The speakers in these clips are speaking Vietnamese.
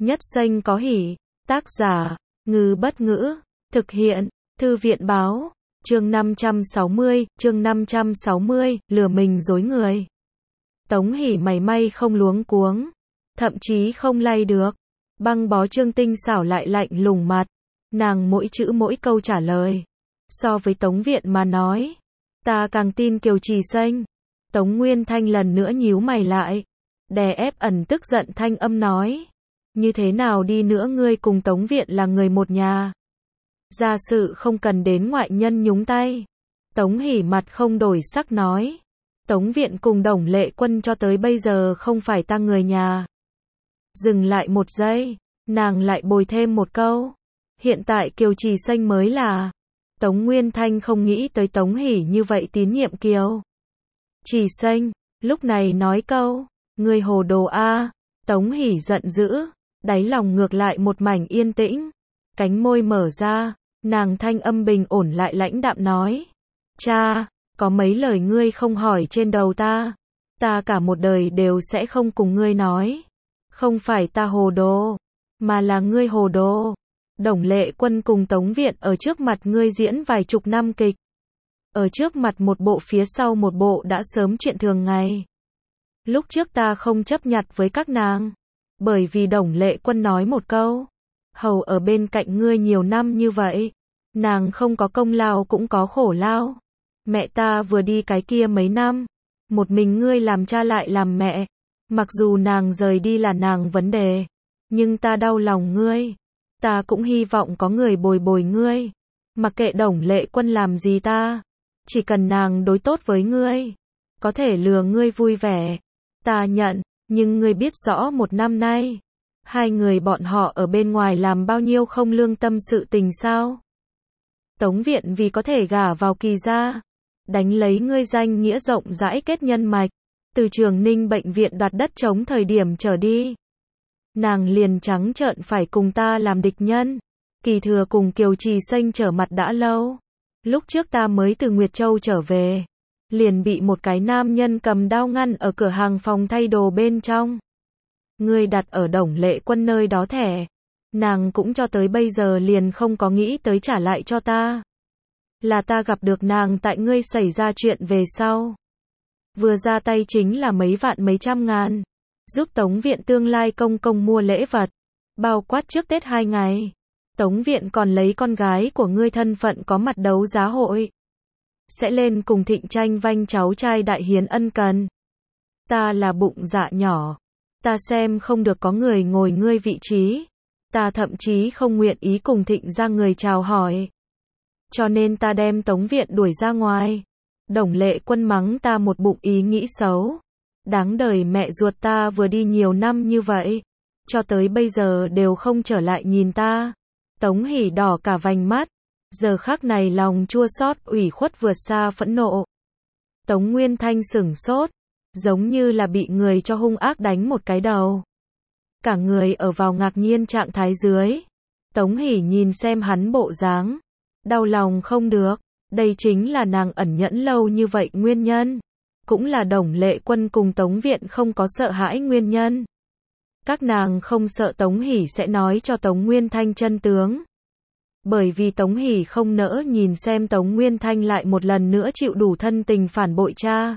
Nhất Xanh có hỉ. Tác giả, Ngư Bất Ngữ. Thực hiện, Thư viện Báo. Chương 560, lừa mình dối người. Tống Hỷ mảy may không luống cuống, thậm chí không lay được. Băng bó Trương tinh xảo lại lạnh lùng mặt. Nàng mỗi chữ mỗi câu trả lời. So với Tống Viện mà nói, ta càng tin Kiều Trì Xanh. Tống Nguyên Thanh lần nữa nhíu mày lại, đè ép ẩn tức giận thanh âm nói. Như thế nào đi nữa ngươi cùng Tống Viện là người một nhà. Gia sự không cần đến ngoại nhân nhúng tay. Tống Hỷ mặt không đổi sắc nói. Tống Viện cùng Đồng Lệ Quân cho tới bây giờ không phải ta người nhà. Dừng lại một giây, nàng lại bồi thêm một câu. Hiện tại Kiều Trì Xanh mới là. Tống Nguyên Thanh không nghĩ tới Tống Hỷ như vậy tín nhiệm Kiều Trì Xanh, lúc này nói câu, ngươi hồ đồ a. Tống Hỷ giận dữ, đáy lòng ngược lại một mảnh yên tĩnh. Cánh môi mở ra, nàng thanh âm bình ổn lại lãnh đạm nói. Cha, có mấy lời ngươi không hỏi trên đầu ta. Ta cả một đời đều sẽ không cùng ngươi nói. Không phải ta hồ đồ, mà là ngươi hồ đồ. Đồng Lệ Quân cùng Tống Viện ở trước mặt ngươi diễn vài chục năm kịch. Ở trước mặt một bộ phía sau một bộ đã sớm chuyện thường ngày. Lúc trước ta không chấp nhặt với các nàng. Bởi vì Đồng Lệ Quân nói một câu. Hầu ở bên cạnh ngươi nhiều năm như vậy. Nàng không có công lao cũng có khổ lao. Mẹ ta vừa đi cái kia mấy năm. Một mình ngươi làm cha lại làm mẹ. Mặc dù nàng rời đi là nàng vấn đề. Nhưng ta đau lòng ngươi. Ta cũng hy vọng có người bồi bồi ngươi. Mặc kệ Đồng Lệ Quân làm gì ta. Chỉ cần nàng đối tốt với ngươi. Có thể lừa ngươi vui vẻ. Ta nhận, nhưng ngươi biết rõ một năm nay. Hai người bọn họ ở bên ngoài làm bao nhiêu không lương tâm sự tình sao. Tống Viện vì có thể gả vào Kỳ gia. Đánh lấy ngươi danh nghĩa rộng rãi kết nhân mạch. Từ Trường Ninh bệnh viện đoạt đất trống thời điểm trở đi. Nàng liền trắng trợn phải cùng ta làm địch nhân. Kỳ Thừa cùng Kiều Trì Xanh trở mặt đã lâu. Lúc trước ta mới từ Nguyệt Châu trở về. Liền bị một cái nam nhân cầm đao ngăn ở cửa hàng phòng thay đồ bên trong. Ngươi đặt ở Đồng Lệ Quân nơi đó thẻ. Nàng cũng cho tới bây giờ liền không có nghĩ tới trả lại cho ta. Là ta gặp được nàng tại ngươi xảy ra chuyện về sau. Vừa ra tay chính là mấy vạn mấy trăm ngàn. Giúp Tống Viện tương lai công công mua lễ vật. Bao quát trước Tết 2 ngày. Tống Viện còn lấy con gái của ngươi thân phận có mặt đấu giá hội. Sẽ lên cùng Thịnh tranh vanh cháu trai Đại Hiến ân cần. Ta là bụng dạ nhỏ. Ta xem không được có người ngồi ngươi vị trí. Ta thậm chí không nguyện ý cùng Thịnh ra người chào hỏi. Cho nên ta đem Tống Viện đuổi ra ngoài. Đồng Lệ Quân mắng ta một bụng ý nghĩ xấu. Đáng đời mẹ ruột ta vừa đi nhiều năm như vậy. Cho tới bây giờ đều không trở lại nhìn ta. Tống Hỷ đỏ cả vành mắt. Giờ khắc này lòng chua xót ủy khuất vượt xa phẫn nộ. Tống Nguyên Thanh sửng sốt. Giống như là bị người cho hung ác đánh một cái đầu. Cả người ở vào ngạc nhiên trạng thái dưới. Tống Hỷ nhìn xem hắn bộ dáng. Đau lòng không được. Đây chính là nàng ẩn nhẫn lâu như vậy nguyên nhân. Cũng là Đồng Lệ Quân cùng Tống Viện không có sợ hãi nguyên nhân. Các nàng không sợ Tống Hỷ sẽ nói cho Tống Nguyên Thanh chân tướng. Bởi vì Tống Hỷ không nỡ nhìn xem Tống Nguyên Thanh lại một lần nữa chịu đủ thân tình phản bội cha.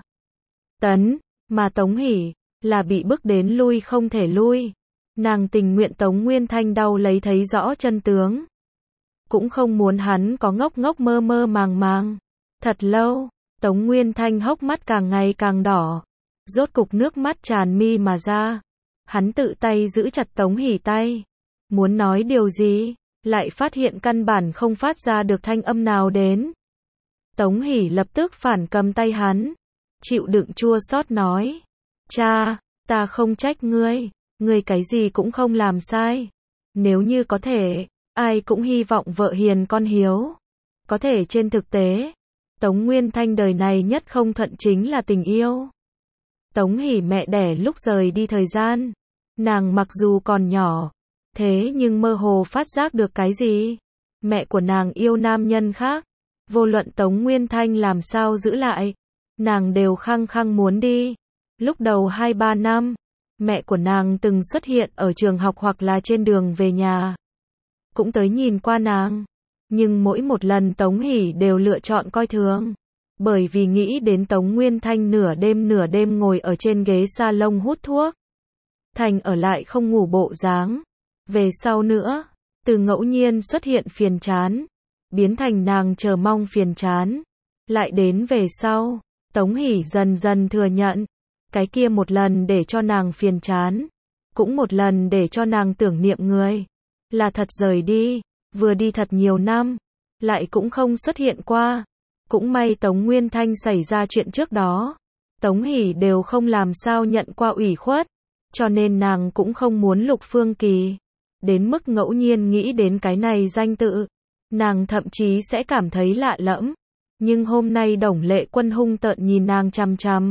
Tấn, mà Tống Hỷ là bị bức đến lui không thể lui. Nàng tình nguyện Tống Nguyên Thanh đau lấy thấy rõ chân tướng. Cũng không muốn hắn có ngốc ngốc mơ mơ màng màng. Thật lâu, Tống Nguyên Thanh hốc mắt càng ngày càng đỏ. Rốt cục nước mắt tràn mi mà ra. Hắn tự tay giữ chặt Tống Hỷ tay. Muốn nói điều gì, lại phát hiện căn bản không phát ra được thanh âm nào đến. Tống Hỷ lập tức phản cầm tay hắn. Chịu đựng chua xót nói. Cha, ta không trách ngươi. Ngươi cái gì cũng không làm sai. Nếu như có thể, ai cũng hy vọng vợ hiền con hiếu. Có thể trên thực tế, Tống Nguyên Thanh đời này nhất không thuận chính là tình yêu. Tống Hỷ mẹ đẻ lúc rời đi thời gian. Nàng mặc dù còn nhỏ, thế nhưng mơ hồ phát giác được cái gì. Mẹ của nàng yêu nam nhân khác. Vô luận Tống Nguyên Thanh làm sao giữ lại, nàng đều khăng khăng muốn đi. Lúc đầu 2-3 năm, Mẹ của nàng từng xuất hiện ở trường học hoặc là trên đường về nhà. Cũng tới nhìn qua nàng. Nhưng mỗi một lần Tống Hỷ đều lựa chọn coi thường. Bởi vì nghĩ đến Tống Nguyên Thanh nửa đêm ngồi ở trên ghế salon hút thuốc. Thành ở lại không ngủ bộ dáng. Về sau nữa, từ ngẫu nhiên xuất hiện phiền chán, biến thành nàng chờ mong phiền chán. Lại đến về sau, Tống Hỷ dần dần thừa nhận. Cái kia một lần để cho nàng phiền chán. Cũng một lần để cho nàng tưởng niệm người. Là thật rời đi. Vừa đi thật nhiều năm. Lại cũng không xuất hiện qua. Cũng may Tống Nguyên Thanh xảy ra chuyện trước đó. Tống Hỷ đều không làm sao nhận qua ủy khuất. Cho nên nàng cũng không muốn Lục Phương Kỳ. Đến mức ngẫu nhiên nghĩ đến cái này danh tự. Nàng thậm chí sẽ cảm thấy lạ lẫm. Nhưng hôm nay Đồng Lệ Quân hung tợn nhìn nàng chằm chằm.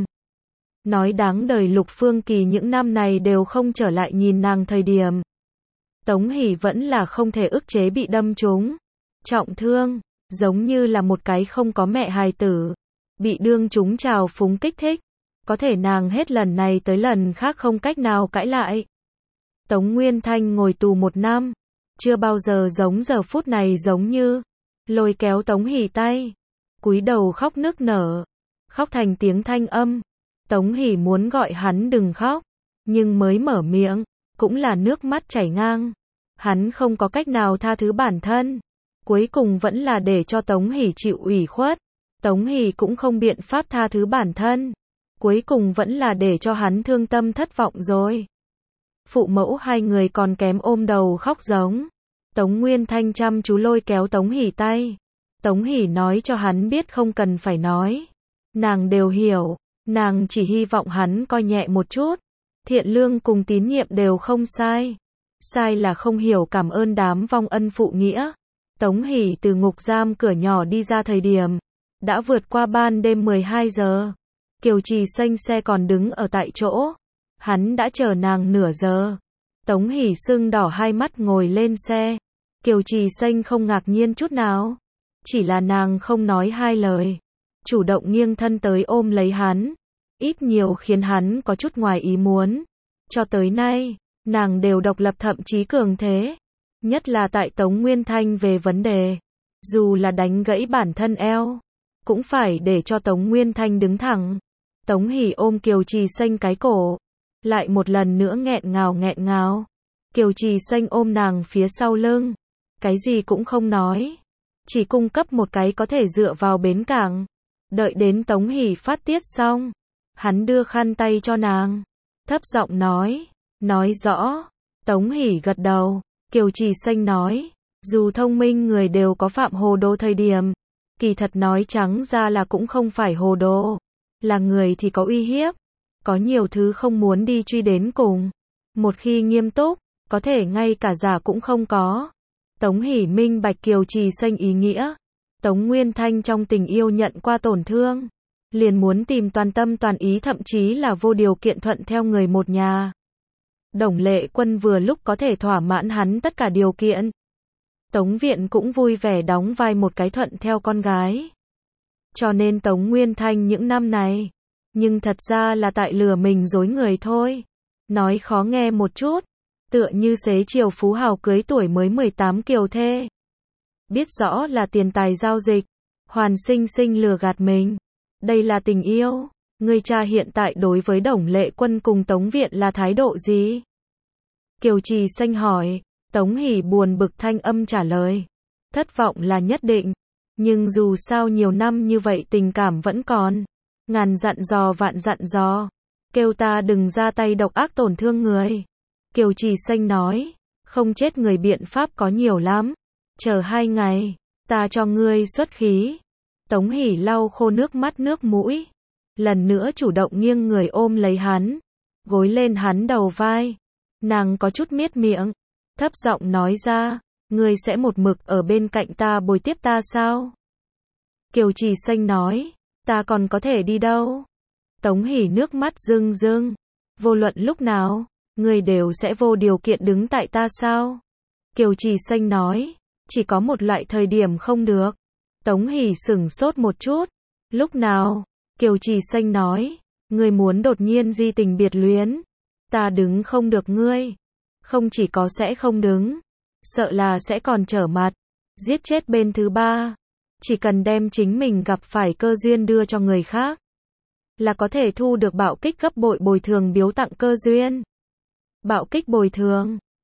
Nói đáng đời Lục Phương Kỳ những năm này đều không trở lại nhìn nàng thời điểm. Tống Hỷ vẫn là không thể ức chế bị đâm trúng. Trọng thương, giống như là một cái không có mẹ hài tử. Bị đương chúng trào phúng kích thích. Có thể nàng hết lần này tới lần khác không cách nào cãi lại. Tống Nguyên Thanh ngồi tù 1 năm. Chưa bao giờ giống giờ phút này giống như. Lôi kéo Tống Hỷ tay. Cúi đầu khóc nức nở. Khóc thành tiếng thanh âm. Tống Hỷ muốn gọi hắn đừng khóc. Nhưng mới mở miệng. Cũng là nước mắt chảy ngang. Hắn không có cách nào tha thứ bản thân. Cuối cùng vẫn là để cho Tống Hỷ chịu ủy khuất. Tống Hỷ cũng không biện pháp tha thứ bản thân. Cuối cùng vẫn là để cho hắn thương tâm thất vọng rồi. Phụ mẫu hai người còn kém ôm đầu khóc giống. Tống Nguyên Thanh chăm chú lôi kéo Tống Hỷ tay. Tống Hỷ nói cho hắn biết không cần phải nói. Nàng đều hiểu. Nàng chỉ hy vọng hắn coi nhẹ một chút. Thiện lương cùng tín nhiệm đều không sai. Sai là không hiểu cảm ơn đám vong ân phụ nghĩa. Tống Hỷ từ ngục giam cửa nhỏ đi ra thời điểm. Đã vượt qua ban đêm 12 giờ. Kiều Trì Xanh xe còn đứng ở tại chỗ. Hắn đã chờ nàng nửa giờ. Tống Hỷ sưng đỏ hai mắt ngồi lên xe. Kiều Trì Xanh không ngạc nhiên chút nào. Chỉ là nàng không nói hai lời. Chủ động nghiêng thân tới ôm lấy hắn. Ít nhiều khiến hắn có chút ngoài ý muốn. Cho tới nay, nàng đều độc lập thậm chí cường thế. Nhất là tại Tống Nguyên Thanh về vấn đề. Dù là đánh gãy bản thân eo. Cũng phải để cho Tống Nguyên Thanh đứng thẳng. Tống Hỷ ôm Kiều Trì Xanh cái cổ. Lại một lần nữa nghẹn ngào. Kiều Trì Xanh ôm nàng phía sau lưng. Cái gì cũng không nói. Chỉ cung cấp một cái có thể dựa vào bến cảng. Đợi đến Tống Hỷ phát tiết xong. Hắn đưa khăn tay cho nàng. Thấp giọng nói. Nói rõ. Tống Hỷ gật đầu. Kiều Trì Xanh nói. Dù thông minh người đều có phạm hồ đồ thời điểm. Kỳ thật nói trắng ra là cũng không phải hồ đồ. Là người thì có uy hiếp. Có nhiều thứ không muốn đi truy đến cùng. Một khi nghiêm túc, có thể ngay cả giả cũng không có. Tống Hỷ minh bạch Kiều Trì Xanh ý nghĩa. Tống Nguyên Thanh trong tình yêu nhận qua tổn thương. Liền muốn tìm toàn tâm toàn ý thậm chí là vô điều kiện thuận theo người một nhà. Đồng Lệ Quân vừa lúc có thể thỏa mãn hắn tất cả điều kiện. Tống Viện cũng vui vẻ đóng vai một cái thuận theo con gái. Cho nên Tống Nguyên Thanh những năm này. Nhưng thật ra là tại lừa mình dối người thôi. Nói khó nghe một chút. Tựa như xế chiều phú hào cưới tuổi mới 18 kiều thê. Biết rõ là tiền tài giao dịch. Hoàn sinh sinh lừa gạt mình. Đây là tình yêu. Người cha hiện tại đối với Đồng Lệ Quân cùng Tống Viện là thái độ gì? Kiều Trì Xanh hỏi. Tống Hỷ buồn bực thanh âm trả lời. Thất vọng là nhất định. Nhưng dù sao nhiều năm như vậy tình cảm vẫn còn. Ngàn dặn dò vạn dặn dò. Kêu ta đừng ra tay độc ác tổn thương người. Kiều Trì Xanh nói. Không chết người biện pháp có nhiều lắm. Chờ 2 ngày. Ta cho ngươi xuất khí. Tống Hỷ lau khô nước mắt nước mũi. Lần nữa chủ động nghiêng người ôm lấy hắn. Gối lên hắn đầu vai. Nàng có chút miết miệng. Thấp giọng nói ra. Ngươi sẽ một mực ở bên cạnh ta bồi tiếp ta sao? Kiều Trì Xanh nói. Ta còn có thể đi đâu? Tống Hỷ nước mắt rưng rưng. Vô luận lúc nào, ngươi đều sẽ vô điều kiện đứng tại ta sao? Kiều Trì Xanh nói. Chỉ có một loại thời điểm không được. Tống Hỷ sửng sốt một chút. Lúc nào? Kiều Trì Xanh nói. Ngươi muốn đột nhiên di tình biệt luyến. Ta đứng không được ngươi. Không chỉ có sẽ không đứng, sợ là sẽ còn trở mặt, giết chết bên thứ ba. Chỉ cần đem chính mình gặp phải cơ duyên đưa cho người khác, là có thể thu được bạo kích gấp bội bồi thường biếu tặng cơ duyên. Bạo kích bồi thường.